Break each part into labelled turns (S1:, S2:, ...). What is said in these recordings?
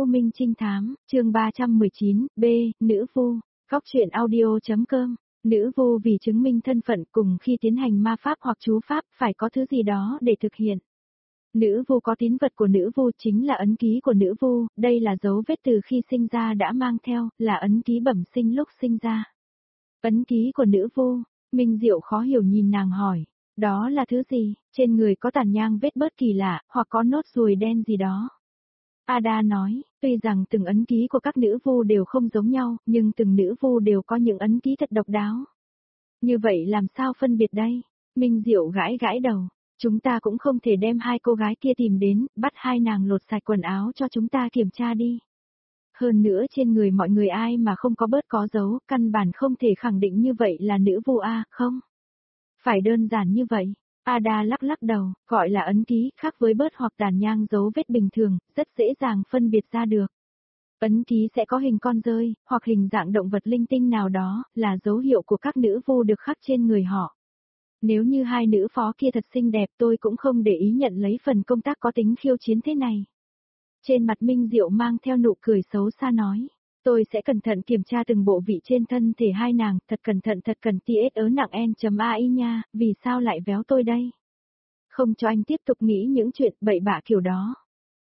S1: U Minh Trinh Thám, chương 319, B, Nữ Vu, Góc truyện audio.com. Nữ vu vì chứng minh thân phận cùng khi tiến hành ma pháp hoặc chú pháp phải có thứ gì đó để thực hiện. Nữ vu có tín vật của nữ vu chính là ấn ký của nữ vu, đây là dấu vết từ khi sinh ra đã mang theo, là ấn ký bẩm sinh lúc sinh ra. Ấn ký của nữ vu, Minh Diệu khó hiểu nhìn nàng hỏi, đó là thứ gì, trên người có tàn nhang vết bớt kỳ lạ, hoặc có nốt ruồi đen gì đó. Ada nói, tuy rằng từng ấn ký của các nữ vu đều không giống nhau, nhưng từng nữ vu đều có những ấn ký thật độc đáo. Như vậy làm sao phân biệt đây? Minh Diệu gãi gãi đầu, chúng ta cũng không thể đem hai cô gái kia tìm đến, bắt hai nàng lột sạch quần áo cho chúng ta kiểm tra đi. Hơn nữa trên người mọi người ai mà không có bớt có dấu, căn bản không thể khẳng định như vậy là nữ vu a, không? Phải đơn giản như vậy. Ada lắc lắc đầu, gọi là ấn ký, khác với bớt hoặc tàn nhang dấu vết bình thường, rất dễ dàng phân biệt ra được. Ấn ký sẽ có hình con dơi, hoặc hình dạng động vật linh tinh nào đó, là dấu hiệu của các nữ vu được khắc trên người họ. Nếu như hai nữ phó kia thật xinh đẹp tôi cũng không để ý nhận lấy phần công tác có tính khiêu chiến thế này. Trên mặt Minh Diệu mang theo nụ cười xấu xa nói. Tôi sẽ cẩn thận kiểm tra từng bộ vị trên thân thể hai nàng, thật cẩn thận TS ớ nặng N.AI nha, vì sao lại véo tôi đây? Không cho anh tiếp tục nghĩ những chuyện bậy bạ kiểu đó.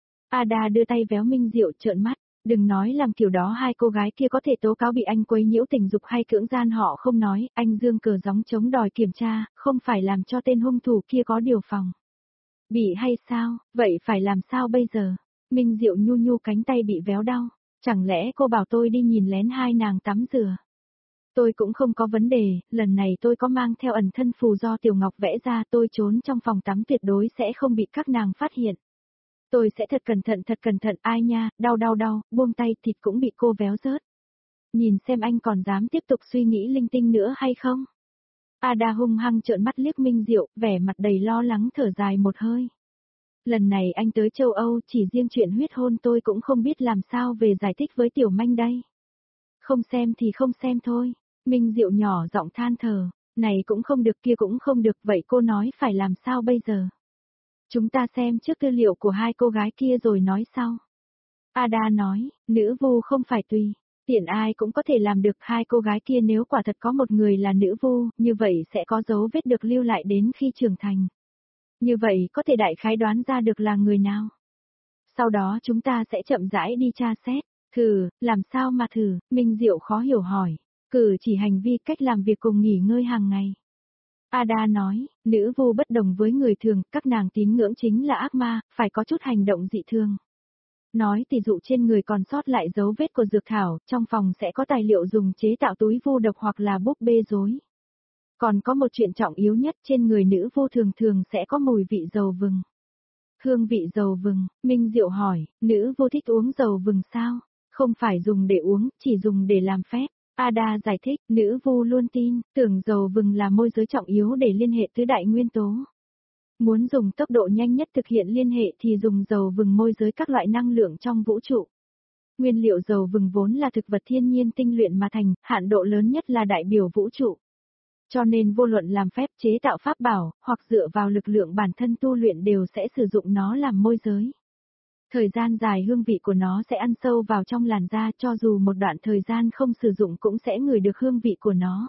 S1: Ada đưa tay véo Minh Diệu trợn mắt, đừng nói làm kiểu đó hai cô gái kia có thể tố cáo bị anh quấy nhiễu tình dục hay cưỡng gian họ không nói, anh dương cờ gióng chống đòi kiểm tra, không phải làm cho tên hung thủ kia có điều phòng. Bị hay sao, vậy phải làm sao bây giờ? Minh Diệu nhu nhu cánh tay bị véo đau. Chẳng lẽ cô bảo tôi đi nhìn lén hai nàng tắm rửa? Tôi cũng không có vấn đề, lần này tôi có mang theo ẩn thân phù do Tiểu Ngọc vẽ ra, tôi trốn trong phòng tắm tuyệt đối sẽ không bị các nàng phát hiện. Tôi sẽ thật cẩn thận, ai nha, đau, buông tay thịt cũng bị cô véo rớt. Nhìn xem anh còn dám tiếp tục suy nghĩ linh tinh nữa hay không? Ada hung hăng trợn mắt liếc Minh Diệu, vẻ mặt đầy lo lắng thở dài một hơi. Lần này anh tới châu Âu chỉ riêng chuyện huyết hôn tôi cũng không biết làm sao về giải thích với Tiểu Manh đây. Không xem thì không xem thôi. Minh Diệu nhỏ giọng than thở, này cũng không được kia cũng không được vậy cô nói phải làm sao bây giờ. Chúng ta xem trước tư liệu của hai cô gái kia rồi nói sau. Ada nói, nữ vu không phải tùy, tiện ai cũng có thể làm được hai cô gái kia nếu quả thật có một người là nữ vu, như vậy sẽ có dấu vết được lưu lại đến khi trưởng thành. Như vậy có thể đại khái đoán ra được là người nào. Sau đó chúng ta sẽ chậm rãi đi tra xét. Thử, làm sao mà thử, Minh Diệu khó hiểu hỏi. Cử chỉ hành vi cách làm việc cùng nghỉ ngơi hàng ngày. Ada nói, nữ vu bất đồng với người thường, các nàng tín ngưỡng chính là ác ma, phải có chút hành động dị thường. Nói tỷ dụ trên người còn sót lại dấu vết của dược thảo, trong phòng sẽ có tài liệu dùng chế tạo túi vu độc hoặc là búp bê rối. Còn có một chuyện trọng yếu nhất, trên người nữ vu thường thường sẽ có mùi vị dầu vừng. Hương vị dầu vừng, Minh Diệu hỏi, nữ vu thích uống dầu vừng sao? Không phải dùng để uống, chỉ dùng để làm phép. Ada giải thích, nữ vu luôn tin, tưởng dầu vừng là môi giới trọng yếu để liên hệ tứ đại nguyên tố. Muốn dùng tốc độ nhanh nhất thực hiện liên hệ thì dùng dầu vừng môi giới các loại năng lượng trong vũ trụ. Nguyên liệu dầu vừng vốn là thực vật thiên nhiên tinh luyện mà thành, hạn độ lớn nhất là đại biểu vũ trụ. Cho nên vô luận làm phép chế tạo pháp bảo, hoặc dựa vào lực lượng bản thân tu luyện đều sẽ sử dụng nó làm môi giới. Thời gian dài hương vị của nó sẽ ăn sâu vào trong làn da cho dù một đoạn thời gian không sử dụng cũng sẽ ngửi được hương vị của nó.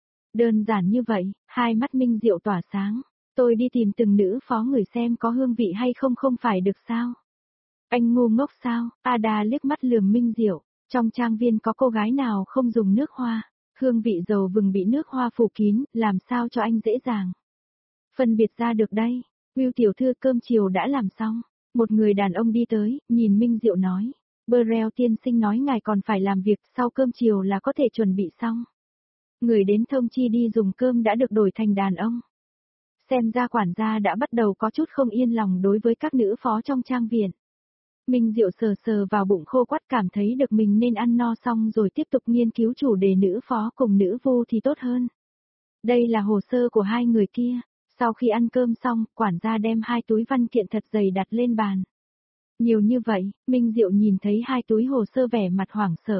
S1: Đơn giản như vậy, hai mắt Minh Diệu tỏa sáng. Tôi đi tìm từng nữ phó người xem có hương vị hay không không phải được sao? Anh ngu ngốc sao? Ada liếc mắt lườm Minh Diệu. Trong trang viên có cô gái nào không dùng nước hoa? Hương vị dầu vừng bị nước hoa phủ kín, làm sao cho anh dễ dàng? Phân biệt ra được đây. Will tiểu thư cơm chiều đã làm xong. Một người đàn ông đi tới, nhìn Minh Diệu nói. Burrell tiên sinh nói ngài còn phải làm việc, sau cơm chiều là có thể chuẩn bị xong. Người đến thông chi đi dùng cơm đã được đổi thành đàn ông. Xem ra quản gia đã bắt đầu có chút không yên lòng đối với các nữ phó trong trang viện. Minh Diệu sờ sờ vào bụng khô quắt cảm thấy được mình nên ăn no xong rồi tiếp tục nghiên cứu chủ đề nữ phó cùng nữ vu thì tốt hơn. Đây là hồ sơ của hai người kia. Sau khi ăn cơm xong, quản gia đem hai túi văn kiện thật dày đặt lên bàn. Nhiều như vậy, Minh Diệu nhìn thấy hai túi hồ sơ vẻ mặt hoảng sợ.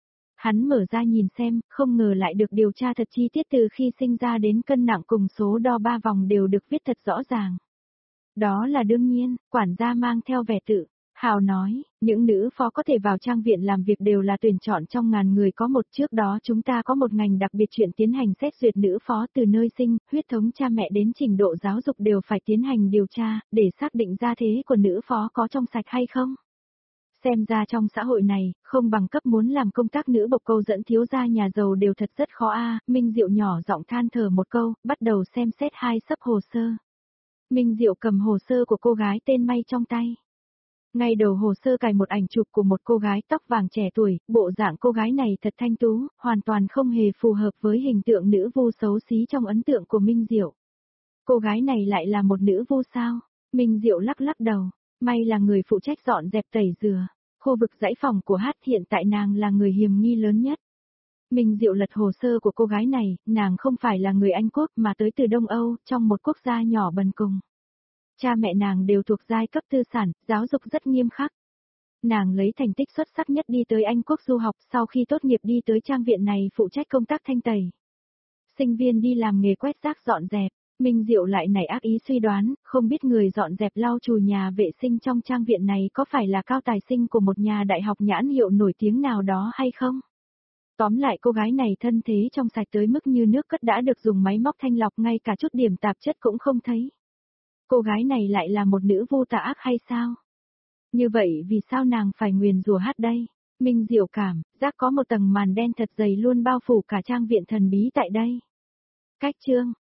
S1: Hắn mở ra nhìn xem, không ngờ lại được điều tra thật chi tiết từ khi sinh ra đến cân nặng cùng số đo 3 vòng đều được viết thật rõ ràng. Đó là đương nhiên, quản gia mang theo vẻ tự Hào nói, những nữ phó có thể vào trang viện làm việc đều là tuyển chọn trong ngàn người có một, trước đó chúng ta có một ngành đặc biệt chuyện tiến hành xét duyệt nữ phó từ nơi sinh, huyết thống cha mẹ đến trình độ giáo dục đều phải tiến hành điều tra, để xác định gia thế của nữ phó có trong sạch hay không. Xem ra trong xã hội này, không bằng cấp muốn làm công tác nữ bộc câu dẫn thiếu gia nhà giàu đều thật rất khó a. Minh Diệu nhỏ giọng than thở một câu, bắt đầu xem xét hai xấp hồ sơ. Minh Diệu cầm hồ sơ của cô gái tên May trong tay. Ngay đầu hồ sơ cài một ảnh chụp của một cô gái tóc vàng trẻ tuổi, bộ dạng cô gái này thật thanh tú, hoàn toàn không hề phù hợp với hình tượng nữ vu xấu xí trong ấn tượng của Minh Diệu. Cô gái này lại là một nữ vu sao? Minh Diệu lắc lắc đầu, May là người phụ trách dọn dẹp tẩy rửa. Khu vực dãy phòng của Hát hiện tại nàng là người hiềm nghi lớn nhất. Minh Diệu lật hồ sơ của cô gái này, nàng không phải là người Anh Quốc mà tới từ Đông Âu, trong một quốc gia nhỏ bần cùng. Cha mẹ nàng đều thuộc giai cấp tư sản, giáo dục rất nghiêm khắc. Nàng lấy thành tích xuất sắc nhất đi tới Anh Quốc du học, sau khi tốt nghiệp đi tới trang viện này phụ trách công tác thanh tẩy. Sinh viên đi làm nghề quét rác dọn dẹp, Minh Diệu lại nảy ác ý suy đoán, không biết người dọn dẹp lau chùi nhà vệ sinh trong trang viện này có phải là cao tài sinh của một nhà đại học nhãn hiệu nổi tiếng nào đó hay không? Tóm lại cô gái này thân thế trong sạch tới mức như nước cất đã được dùng máy móc thanh lọc ngay cả chút điểm tạp chất cũng không thấy. Cô gái này lại là một nữ vô tà ác hay sao? Như vậy vì sao nàng phải nguyền rủa Hát đây? Minh Diệu cảm, giác có một tầng màn đen thật dày luôn bao phủ cả trang viện thần bí tại đây. Cách chương